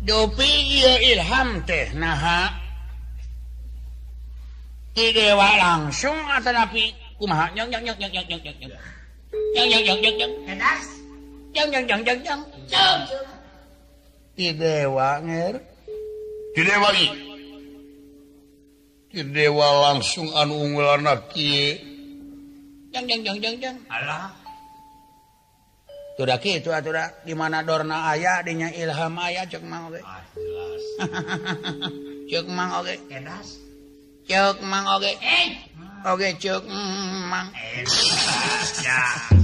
Dupi ilham teh naha ti dewa langsung atau napi kumaha nyong ti dewa nger ti dewa langsung anu unggulanna kieu alah tuh kitu atuh di mana dorna aya dinya ilham aya cek mang oge cek mang oge edas cek mang oge oge cek mang ya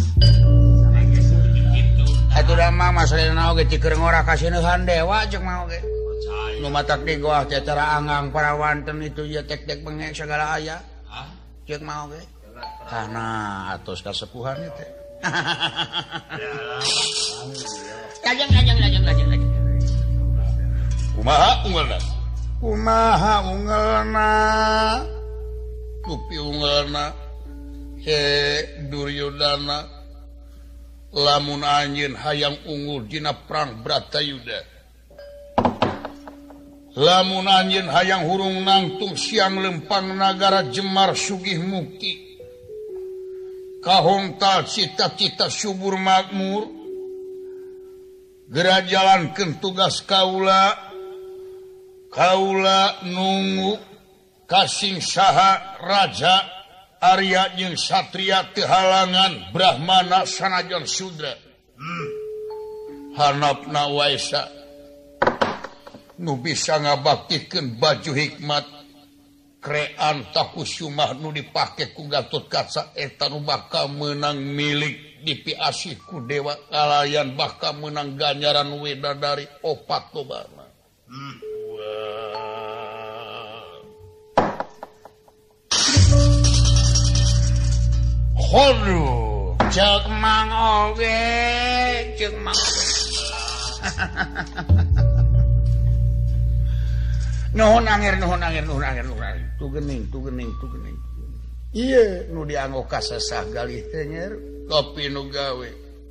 atuh da mah masalahna oge ti keur ngora kaseunehan dewa cek mang oge nu matak di goah teh cara anggang parawanten itu ya tek-tek bengek segala aya cek mang oge kana atos kasepuhan teh lajeng. Kumaha ungelna? Kupi ungelna he Duryodana lamun anjeun hayang unggul dina perang Bratayuda. Lamun anjeun hayang hurung nangtung siang lempang nagara Jemar sugih muki. Kahongtal cita-cita subur makmur gera jalankeun tugas kaula nunggu kasing saha raja Arya jeung satria teu halangan Brahmana sanajan Sudra hanapna waesa nu bisa ngabaktikeun baju hikmat krean takusumah nu dipake ku Gatotkaca eta nu bakal meunang milik dipiasih ku dewa kalayan bakal meunang ganjaran widadari opat lobana. Hoduh, cek mang oge. Nuhun angir. Tu gening. Iya, nu dianggo kasesah galih teh nyer, kopi nu gawe.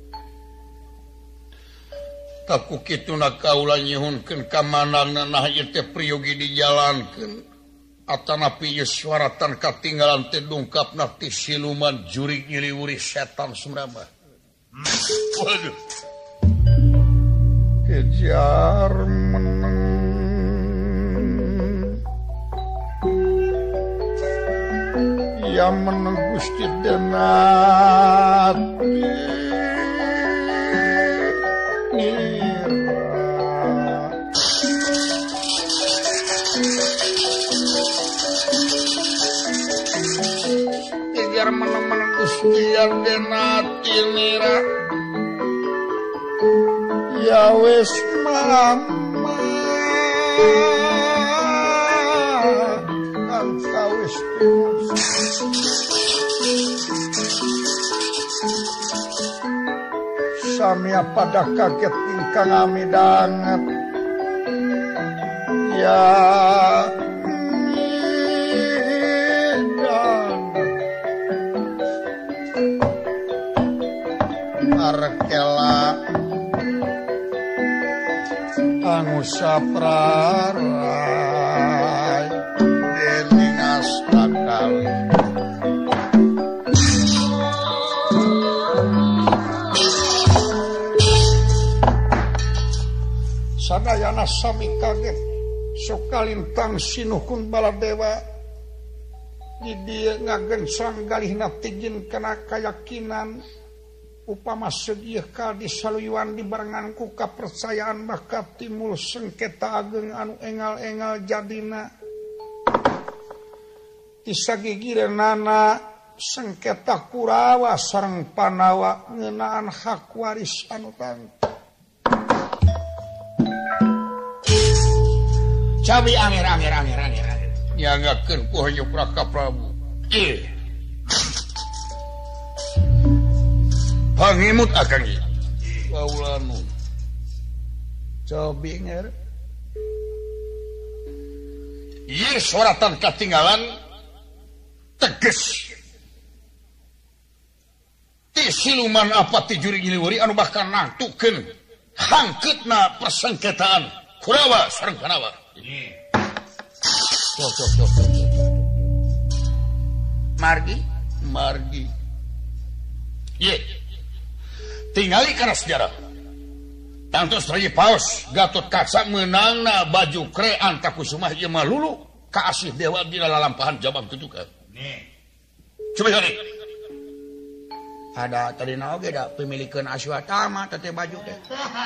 Taku kituna kaula nyuhunkeun ka manangna nah ieu teh priyogi dijalankeun. Atanapi ieu suaratan katinggalan teh dungkapna ti siluman jurig nyiliwuri setan Sumrambah. Waduh. Kejar meneng. Yang meneng Gusti Denati Kejar meneng Gusti Denati nira ya wis mama kan kawis samia pada kaget ingkang amidanget ya arkela anu saprarai dening astakali sadayana sami kaget sok kalintang sinuhun Baladewa di dieu ngagensang galihna tijin kana kayakinan upama segieu kal disaluyuan dibarengan ku kapercayaan bakat timul sengketa ageng anu engal-engal jadina tisagigireunana sengketa Kurawa sareng Panawa ngeunaan hak waris anu tangtu cabi angir nyanggakeun ku Hayyu Prakaprabu pangimut akang ieu kaula nu cabi ngeur ieu suratan katinggalan teges ti siluman apa ti jurig nyiliwuri anu bakal nangtukeun hangkeutna persengketaan Kurawa sareng Panawa. Margi. Ye. Tingali kana sejarah. Tangtos Raja Paus Gatot Kaca menangna baju krean Takusumah ieu mah lulu kaasih dewa dina lalampahan Jabang Tutuka. Coba cari. Ada tadi oge da pemilikeun Aswatama teh baju teh.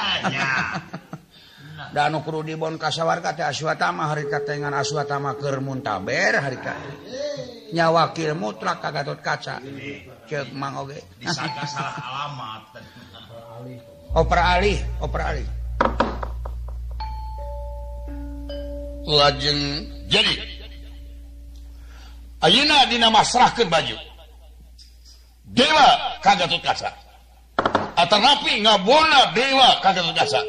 Da anu kudu dibon ka sawarga teh Aswatama harita teh ngan Aswatama keur muntaber harita. Nya wakil mutlak ka Gatot Kaca. Ceuk mang oge. Disangka salah alamat. Opera Ali. Lajeng jadi ayeuna dina masrahkeun baju dewa ka Gatot Kaca atanapi ngabona dewa ka Gatot Kaca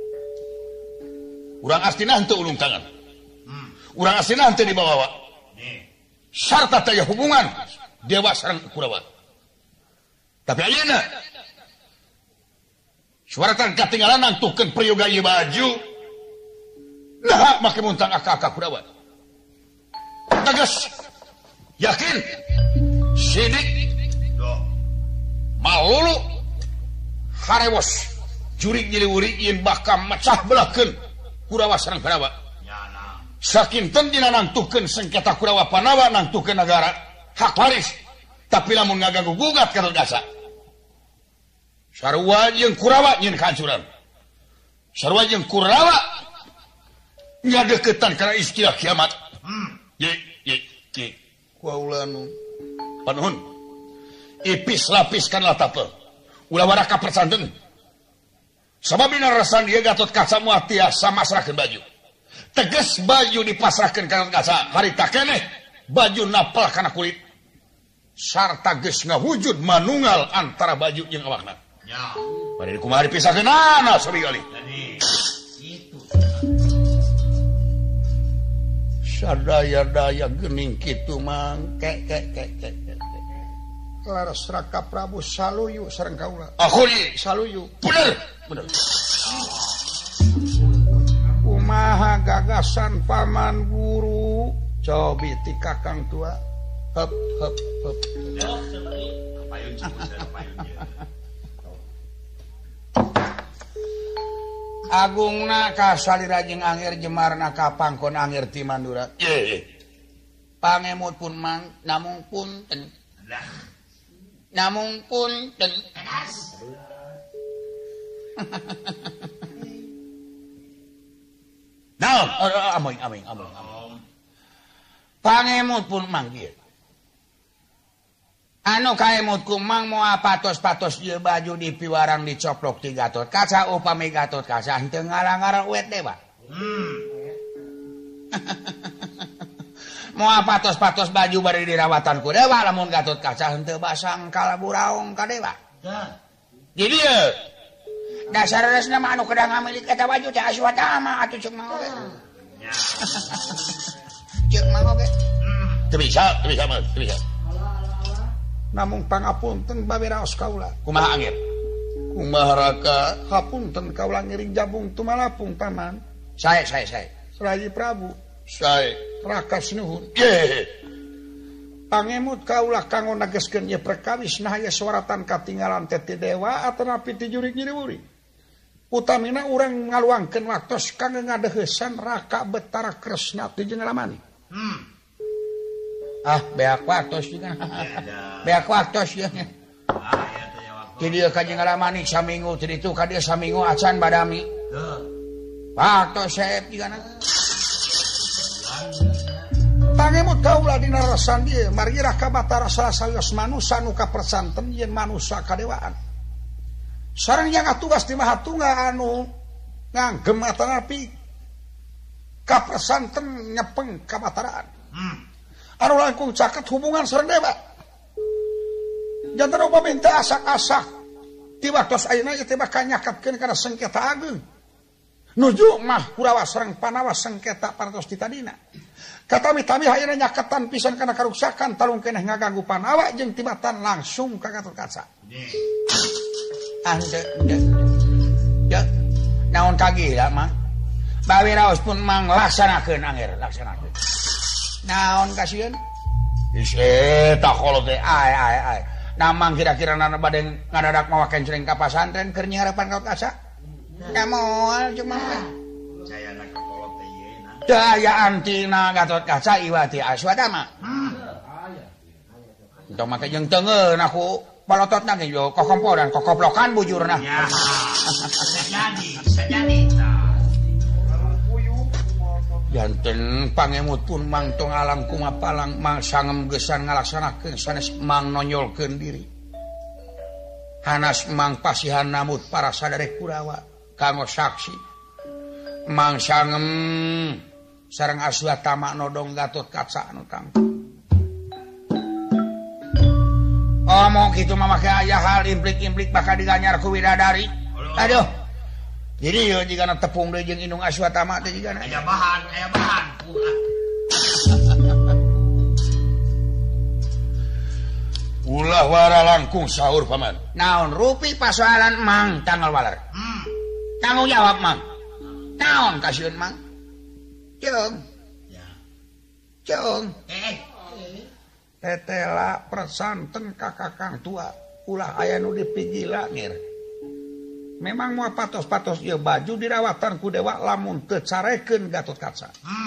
urang astina henteu ulung tangan urang astina henteu dibawa sarta teh hubungan dewa sareng Kurawa tapi ayeuna suaratan katinggalan nangtukeun prayoga ieu baju nah make muntang aka-aka Kurawa tegas yakin sidik malulu harewos jurig nyiliwuri yen bakal mecah belahkeun Kurawa sareng Panawa sakinten dina nangtukeun sengketa Kurawa Panawa nangtukeun negara hak waris tapi lamun ngaganggu gugat Gatot Kaca sarua jeung Kurawa nyeun kahancuran sarua jeung Kurawa ngadeukeutan kana istilah kiamat ye kuaulanu panuhun ipis lapis kana tapel ulah waraka persanten sababina rasan ieu Gatot Kaca moal tiasa masrahkeun baju tegas baju dipasrahkeun ka Gatot Kaca harita keneh baju napal kana kulit sarta geus ngawujud manunggal antara baju jeung awakna nya bari kumaha dipisahkeunana sabigali itu sadaya-daya geuning kitu mang kek laras Raka Prabu saluyu sareng kaula akhuri saluyu bener kumaha gagasan paman guru cobi ti kakang tua hep Agungna ka salira jeung angger jemarna ka pangkon angger ti Mandura. Pangemut pun mang namung punten. Naon? Amin. Pangemut pun mang ieu. Anu kaemut kumang moal patos-patos ieu baju dipiwarang dicoplok ti Gatot Kaca upami Gatot Kaca henteu ngarang-ngarang uet dewa. Moal patos-patos baju bari dirawatan ku dewa lamun Gatot Kaca henteu basang kalaburaong ka dewa. Jadi ieu dasar-dasarna mah anu kedang ngamilik eta baju teh Aswatama atuh ceuk mah oge. Ceuk mah oge. Teu bisa. Namung pangapunten baberaos kaula. Kumaha angger? Kumaha Raka? Hapunten kaula ngiring jabung tumalapung paman. Sae. Raji Prabu. Sae. Raka sinuhun. Pangemut kaula kanggo nageskeun ieu perkawis nah aya suaratan katinggalan teh ti dewa atanapi ti jurig nyiriwuri. Utamina urang ngaluangkeun waktos kanggo ngadeuheusan Raka Betara Kresna ti jeung Ramani. Beak waktos juga. Beak waktos ya. Ti dieu ka jeung Ramani saminggu ti ditu ka dieu saminggu acan badami. Waktos saeb jigana. Pangemut kaula dina rasan dieu margi Raka Batara salah-saeus manusa nu kapersanten yen manusa kadewaan. Sareng yang atugas ti Mahatunggal anu nganggem atanapi kapersanten nyepeng kabataraan. Anu langkung caket hubungan sareng dewa. Janten upami teu asak-asak ti waktos ayeuna ieu teh bakal nyaketkeun kana sengketa ageung. Nuju mah Kurawa sareng Panawa sengketa parantos ti tadina. Katami-tami ayeuna nyaketan pisan kana karuksakan talung keneh ngaganggu Panawa jeung tibatan langsung ka Gatot Kaca. Ya. Naon kagila mah? bawi raos pun mang laksanakeun anger laksanakeun. Naon kasieun? Is eta kolot teh Ai. Namang kira-kira nana bade ngadadak mawa kencring ka pasantren keur nyiharapan Gatot Kaca. Ya moal cuma. Jayana ka kolot teh ieu na. Daya antina Gatot Kaca iwati Aswatama. Entong make jeung teungeun aku palototna ge yo kokompo dan kokoplokan bujurna. Ya. Jadi. janten pangemut pun mang tong alang kumapalang mang sangem gesan ngalaksanakeun sanes mang nonyolkeun diri hanas mang pasihan namut para sadare Kurawa kanggo saksi mang sangem sareng Aswatama nodong Gatot Kaca anu tangtu omong kitu mah make aya hal implik-implik bakal diganyar ku widadari aduh jadi yo jika tepung deui jeung indung Aswatama teh jigana aya bahan ulah wara langkung saur paman naon rupi pasoalan mang tanggal waler tanggung jawab mang naon kasieun mang ceung ya ceung tetela persanten ka kakang tua ulah aya nu dipigila ngir memang moal patos-patos ieu baju dirawatan ku dewa lamun teu carekeun Gatot Kaca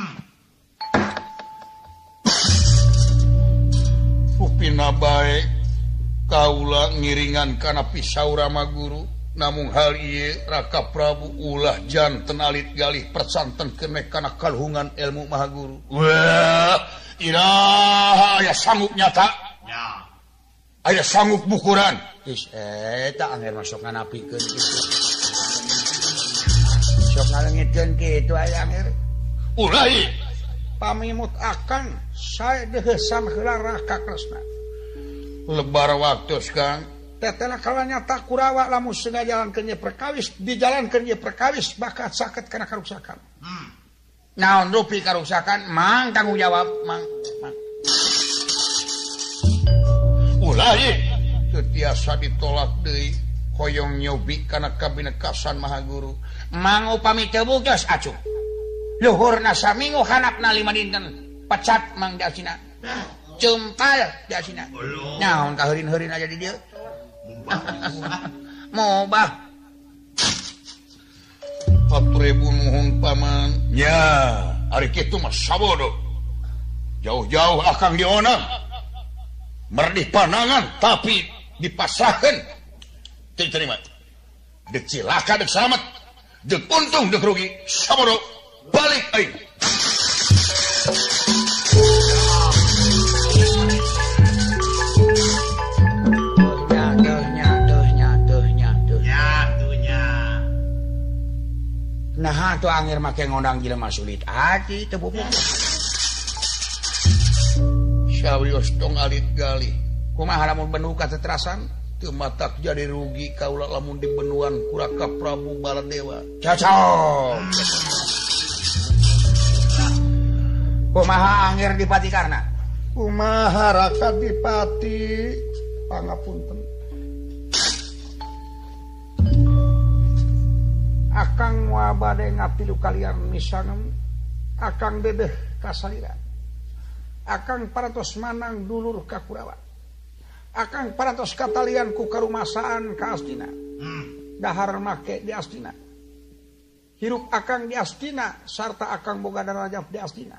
upina bae kaula ngiringan kana pisaura maguru namun hal ieu Raka Prabu ulah janten alit galih persantenkeun kana kaluhungan ilmu Mahaguru wah iraha aya sanggup nyata ya aya sanggup bukuran is eta anger masuk nganapikeun kitu sok ngalengitkeun kitu aya anger ulah ieu pamimut akang sae deheusan heula Raka Kresna lebar waktos Kang tetela kala nyata Kurawa lamun sengaja jalankeun ieu perkawis dijalankeun ieu perkawis bakal saket kana karuksakan naon rupi karuksakan mang tanggung jawab mang ulah ieu teu tiasa ditolak deui hoyong nyobi kana kabinekasan Mahaguru mang upami teu bugos acuh luhurna saminggu hanapna 5 dinten pecat mang dasina cumpal dasina naon kaheurin-heurin aja di dieu mobah Paturebu nuhun paman nya ari kitu mah sabodo jauh-jauh akang dionang merdih panangan tapi dipasrahkeun teu terima dek cilaka dek selamat dek untung dek rugi sabodo balik aing nah tuh angger make ngondang jelema sulit ati teu bubuk sawios tong alit galih kumaha lamun benu kateterasan teu matak jadi rugi kaula lamun dibenuan ku Raka Prabu Baladewa cocok kumaha angger dipati karna kumaha Raka Dipati pangapunten akang wabade ngatilu kalian misangan akang dedeh kasalira akang parantos manang dulur ka Kurawa akang parantos katalian ku karumasaan ka Astina dahar make di Astina hirup akang di Astina sarta akang boga darajat di Astina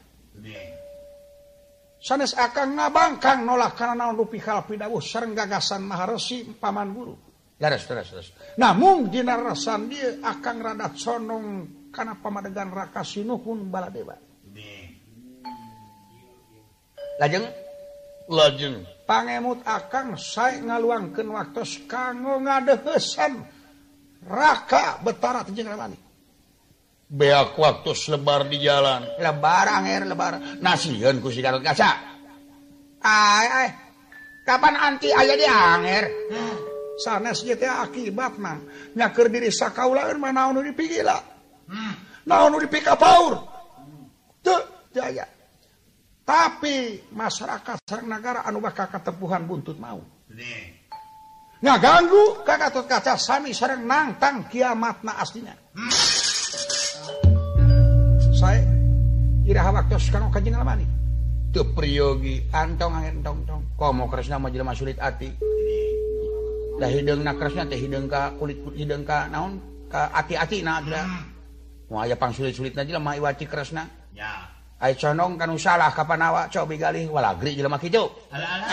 sanes akang ngabangkang nolak kana naon rupi halpi dawuh sareng gagasan Maharesi paman guru Leres. Namun dina rasan dia akang rada condong kana pamadegan Raka Sinuhun Baladewa. Lajeng pangemut akang sae ngaluangkeun waktos kanggo ngadeuheusan Raka Betara jeung Ramani. Beak waktos lebar di jalan. Lebar anger lebar. Nasieun ku si Gatot Kaca. Ai. Kapan anti aya di anger? Sanes ieu teh akibat mah nya keur diri sakaulaeun mah naon nu dipigila naon nu dipikapaur teu jaya tapi masyarakat sareng nagara anu bakal katempuhan buntut mau ngaganggu ka Gatot Kaca sami sareng nangtang kiamatna aslinya iraha waktos kanu ka jeung lamani teu priyogi antong angin tong komo kresna mah jelema sulit ati da hideungna kresna teh hideung ka kulit hideung ka naon ka ati-atina da moal aya pangsulit-sulitna jelema iwaci kresna ya ai condong kanu salah kapanawa cobi galih walagri jelema kitu ala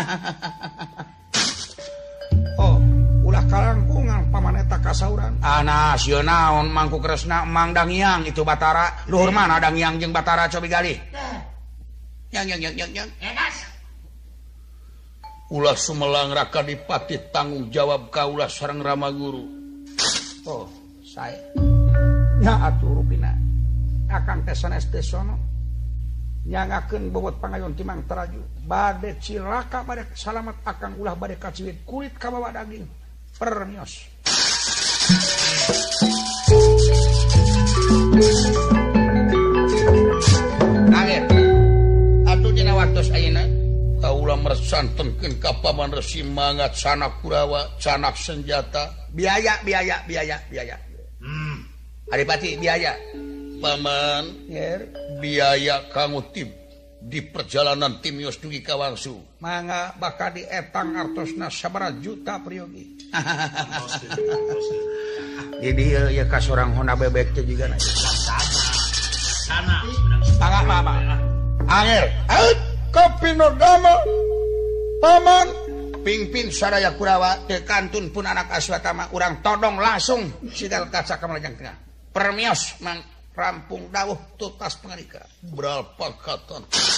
oh ulah kalangkungan paman eta kasauran sieun naon mangku kresna Mang Dangiang itu Batara luhur mana Dangiang jeung Batara cobi galih yang ulah Sumelang Raka Dipati tanggung jawab kaulah sareng Rama Guru oh saya nya atuh rupina akang teh sanes teh sono nyangakeun bobot pangayon timang teraju bade cilaka bade salamat akang ulah bade kaciwit kulit kabawa daging permios akhir atuh dina waktos ayeuna kaula mersantenkeun ka Paman Resi Mangat Sanak Kurawa Sanak Senjata biaya Adipati biaya Paman biaya kanggo tim di perjalanan timios dugi ka Wangsu mangga bakal dietang artosna sabaraha juta priyogi jadi ya ka sorang Honda bebek teh juga na sana mangga angel Kapinodama Paman pingpin sadaya Kurawa teu kantun pun anak Aswatama urang todong langsung sigal kaca ka Malajang Tengah permios mang rampung dawuh tutas pangarika beral pakatan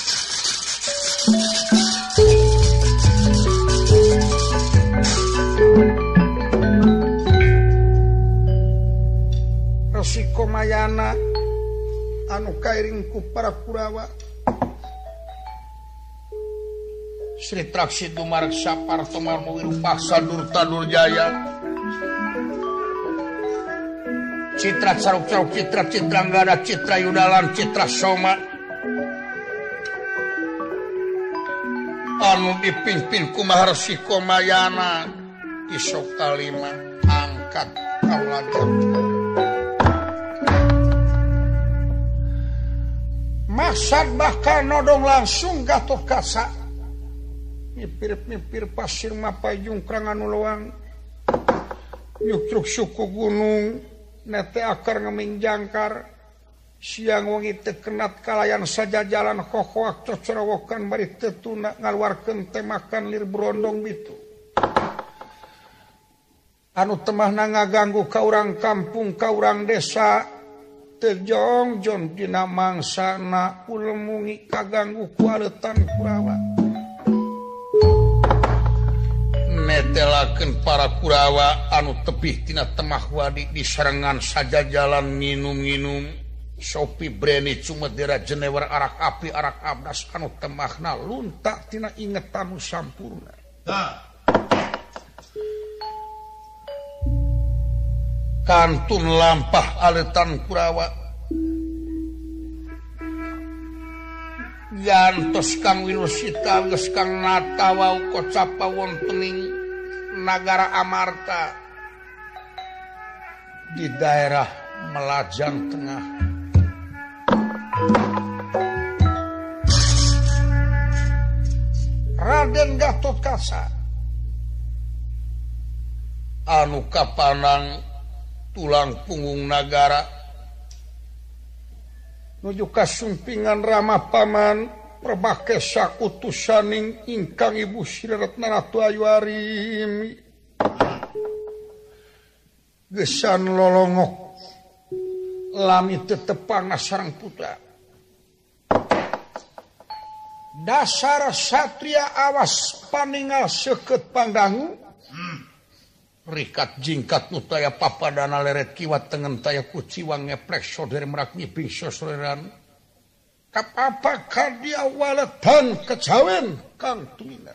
Resiko mayana anu kairing ku para Kurawa Sri Traksi Dumareksa Partomarmo Wirupaksa Durta Durjaya Citra Caruk-caruk Citra Citrangada Citra Yudalan Citra Soma anu dipimpin ku Maharsi Komayana isok kalima angkat kaulajan maksad bakal nodong langsung Gatot Kaca mipir-mipir pasir mapayung krang anu loang yukruk suku gunung nete akar ngeming jangkar siang wengi teu kenat kalayan saja jalan kokoak cocorowokan bari teu tuna ngaluarkeun temakan lir brondong bitu anu temahna ngaganggu ka urang kampung ka urang desa teu jongjon dina mangsana ulemungi kaganggu ku aleutan Kurawa netelakeun para Kurawa anu tebih tina temah wadi di sarengan saja jalan nginum-nginum sopi breni cumedera jenewer arak api arak abdas anu temahna lunta tina ingetan nu sampurna kantun lampah aleutan Kurawa gantos Kang Winusita geus Kang Natawa kocapa wontening Nagara Amarta di daerah Melajang Tengah Raden Gatot Kaca anu kapanang tulang punggung nagara nuju kasumpingan Rama Paman Prabakesa utusaning ingkang Ibu Sri Retna Ratu Ayu Arimi gesan lolongok lami tetepang sareng putra dasar satria awas paningal seukeut pandangu rikat jingkat nu taya papadana leret kiwat tengen taya kuciwang ngeplek sodere merak nyiping sosoreran kapapa kadia waletan kecawen Kang Tumina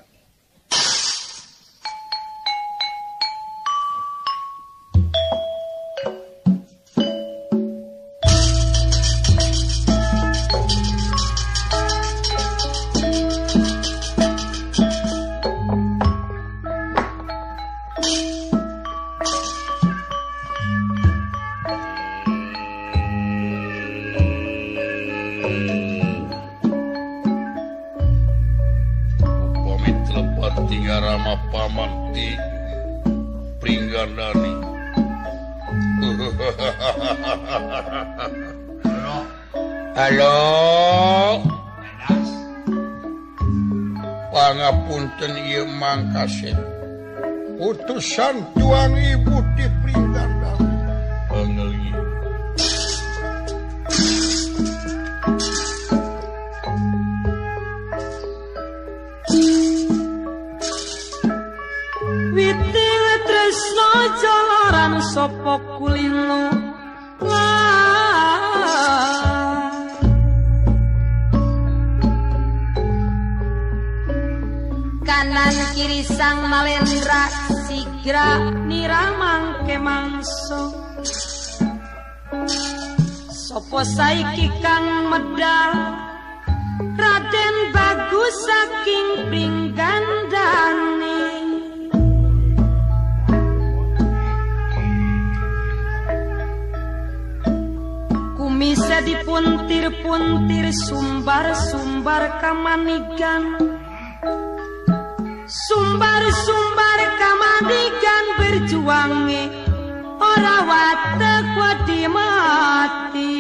Gusti Pringgandani. Halo. Pangapunten ieu mangkase. Utusan tuang Ibu di Pringgandani. Panggil. Witing tresno jalaran sapa kulino kanan kiri sang Malendra sigra niramangke mangso sapa saiki kang medal Raden Bagus saking Pringgandani. Kumise dipuntir-puntir sumbar-sumbar kamanigan. Sumbar-sumbar kamanigan berjuange ora watek wedi mati.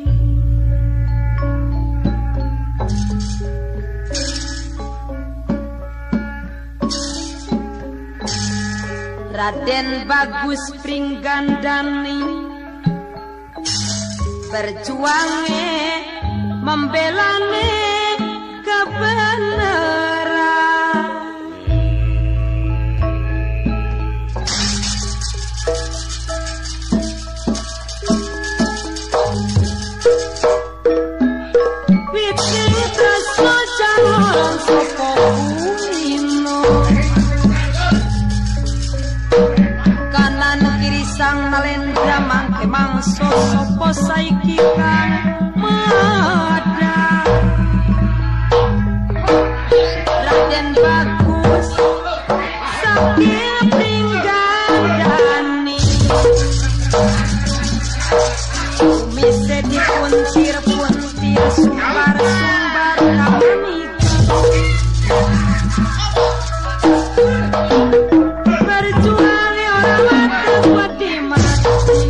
Raden Bagus Pringgandani berjuange membelane kebenaran. Witing tresno jalaran sapa kulino kanan kiri sang Malendra mangke mangso sapa saiki kang medal Raden Bagus saking Pringgandani. Kumise dipuntir-puntir sumbar-sumbar kamanigan. Berjuang ora wates wedi mati.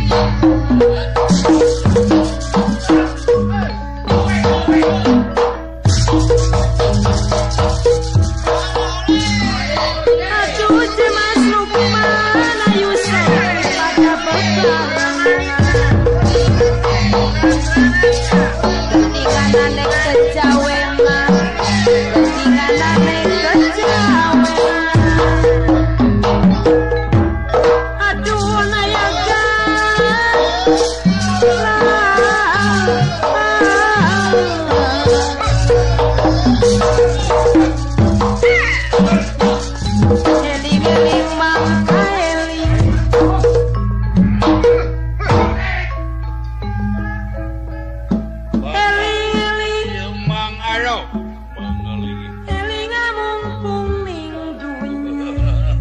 Aduh Mas Lukman ayu saya pada bebarengan. Ketinggalan kejawean, ketinggalan kejawean. Aduh nayaga eling-eling mangka eling. Eling-eling Mang alo. eling mumpung ning dunya.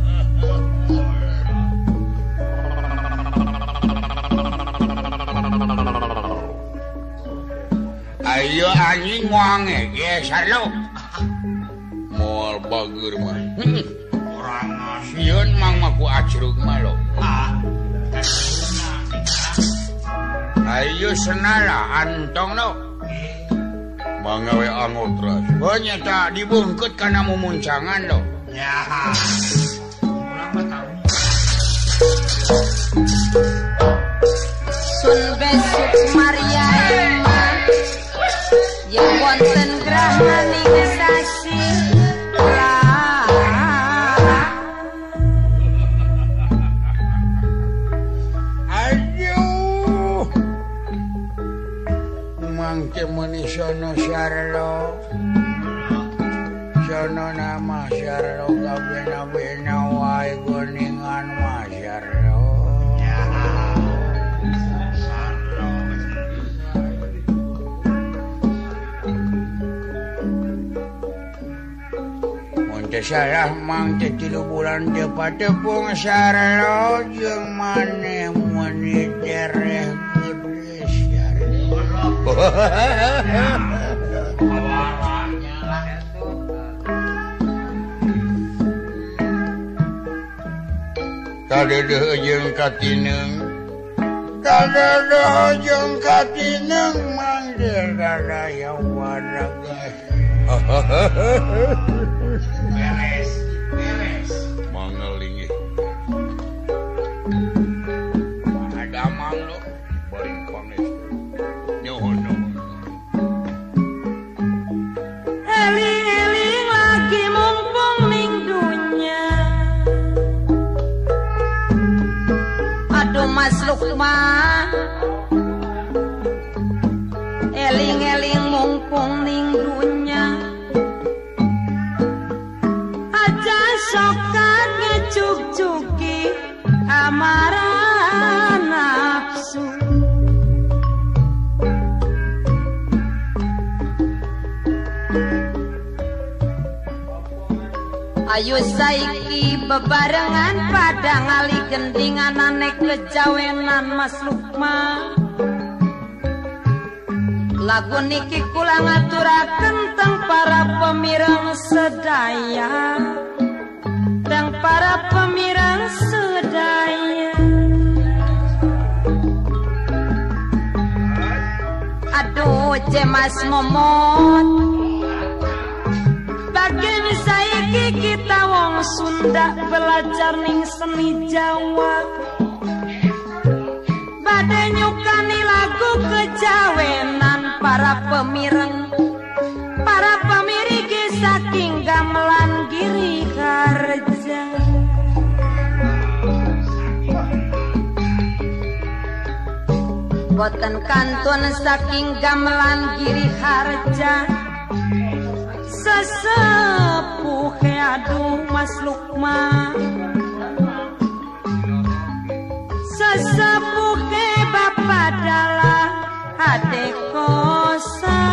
Ayo anjing wange geser lo. Moal bager mah. Sieun mang mah ku acrug mah lo. Ayo senala antong lo. Mangawe angotras. Oh nyata dibungkut kana mumuncangan lo. Ya. Urang mah tahu. Sun besuk Maria Emma yang wonten grahaning sasi Aduh. Mangke meuni sono sarlo. Sono nama sarlo kabena-bena wae goningan mah sarlo. Teu salah mang teh 3 bulan teu patepung sarlo jeung maneh meuni dereh gede sarlo. Awaranya lah itu. kadeuh jeung katineng kadeuh jeung katineng manggil dadaya wanaga beres mangeling ada mang lo bari panes nyohon eling-eling lagi mumpung ning dunya aduh Mas Lukman eling-eling mumpung ning dunya aja sokan ngecuk-cuki amarah nafsu ayo saiki bebarengan pada ngali gendingan aneh kejawenan Mas Lukman lagu niki kula ngaturaken teng para pemireng sedaya teng para pemireng sedaya aduh Mas Momot bagian saiki kita wong Sunda belajar ning seni Jawa badhe nyukani lagu kejawenan para pemirigi saking gamelan Giri Harja boten kantun saking gamelan Giri Harja sesepuh aduh Mas Lukman sesepuh Bapak dalah hade kosa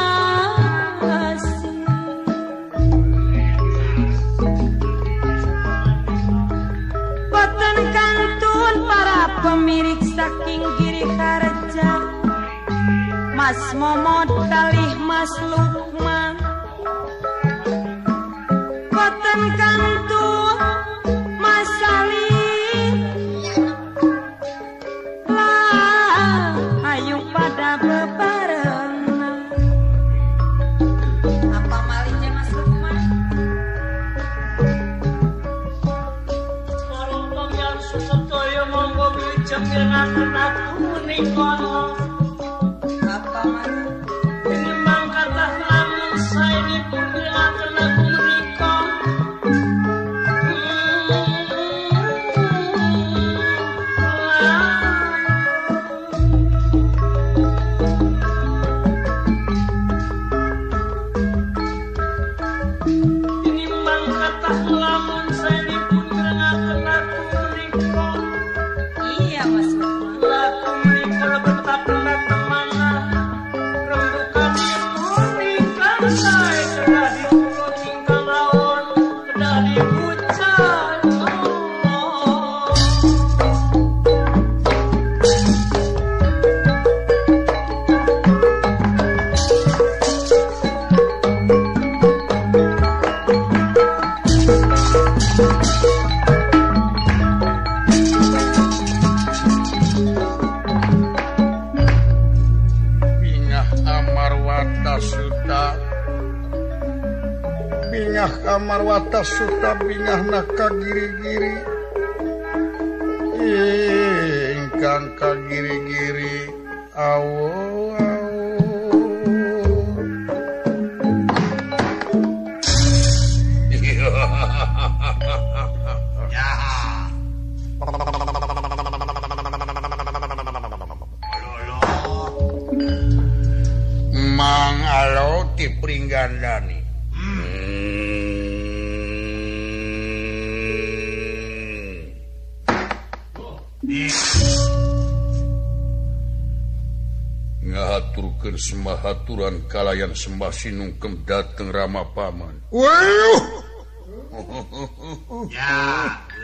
boten kantun para pemirik saking Giri Harja Mas Momot kalih Mas Lukman boten kantun Mas Salim lah ayo pada bebarengan apa malihnya Mas Lukman para pamirsa sedaya monggo mijenengaken aku menika apa Mas Memang kata lamun saenipun mirengaken aku menika Inimbang kata lamun saenipun mirengaken aku menika iya Mas Lukman lagu menika lebetap mana rembukan ingkang sae kedah dipulung ingkang rawon kedah dipucal bingah Amarwata Suta bingah naka giri-giri ingkang ka giri-giri awo ya Mang alo ti pringgandani ngahaturkeun semahaturan kalayan sembah sinungkem dateng Rama Paman. Waduh ya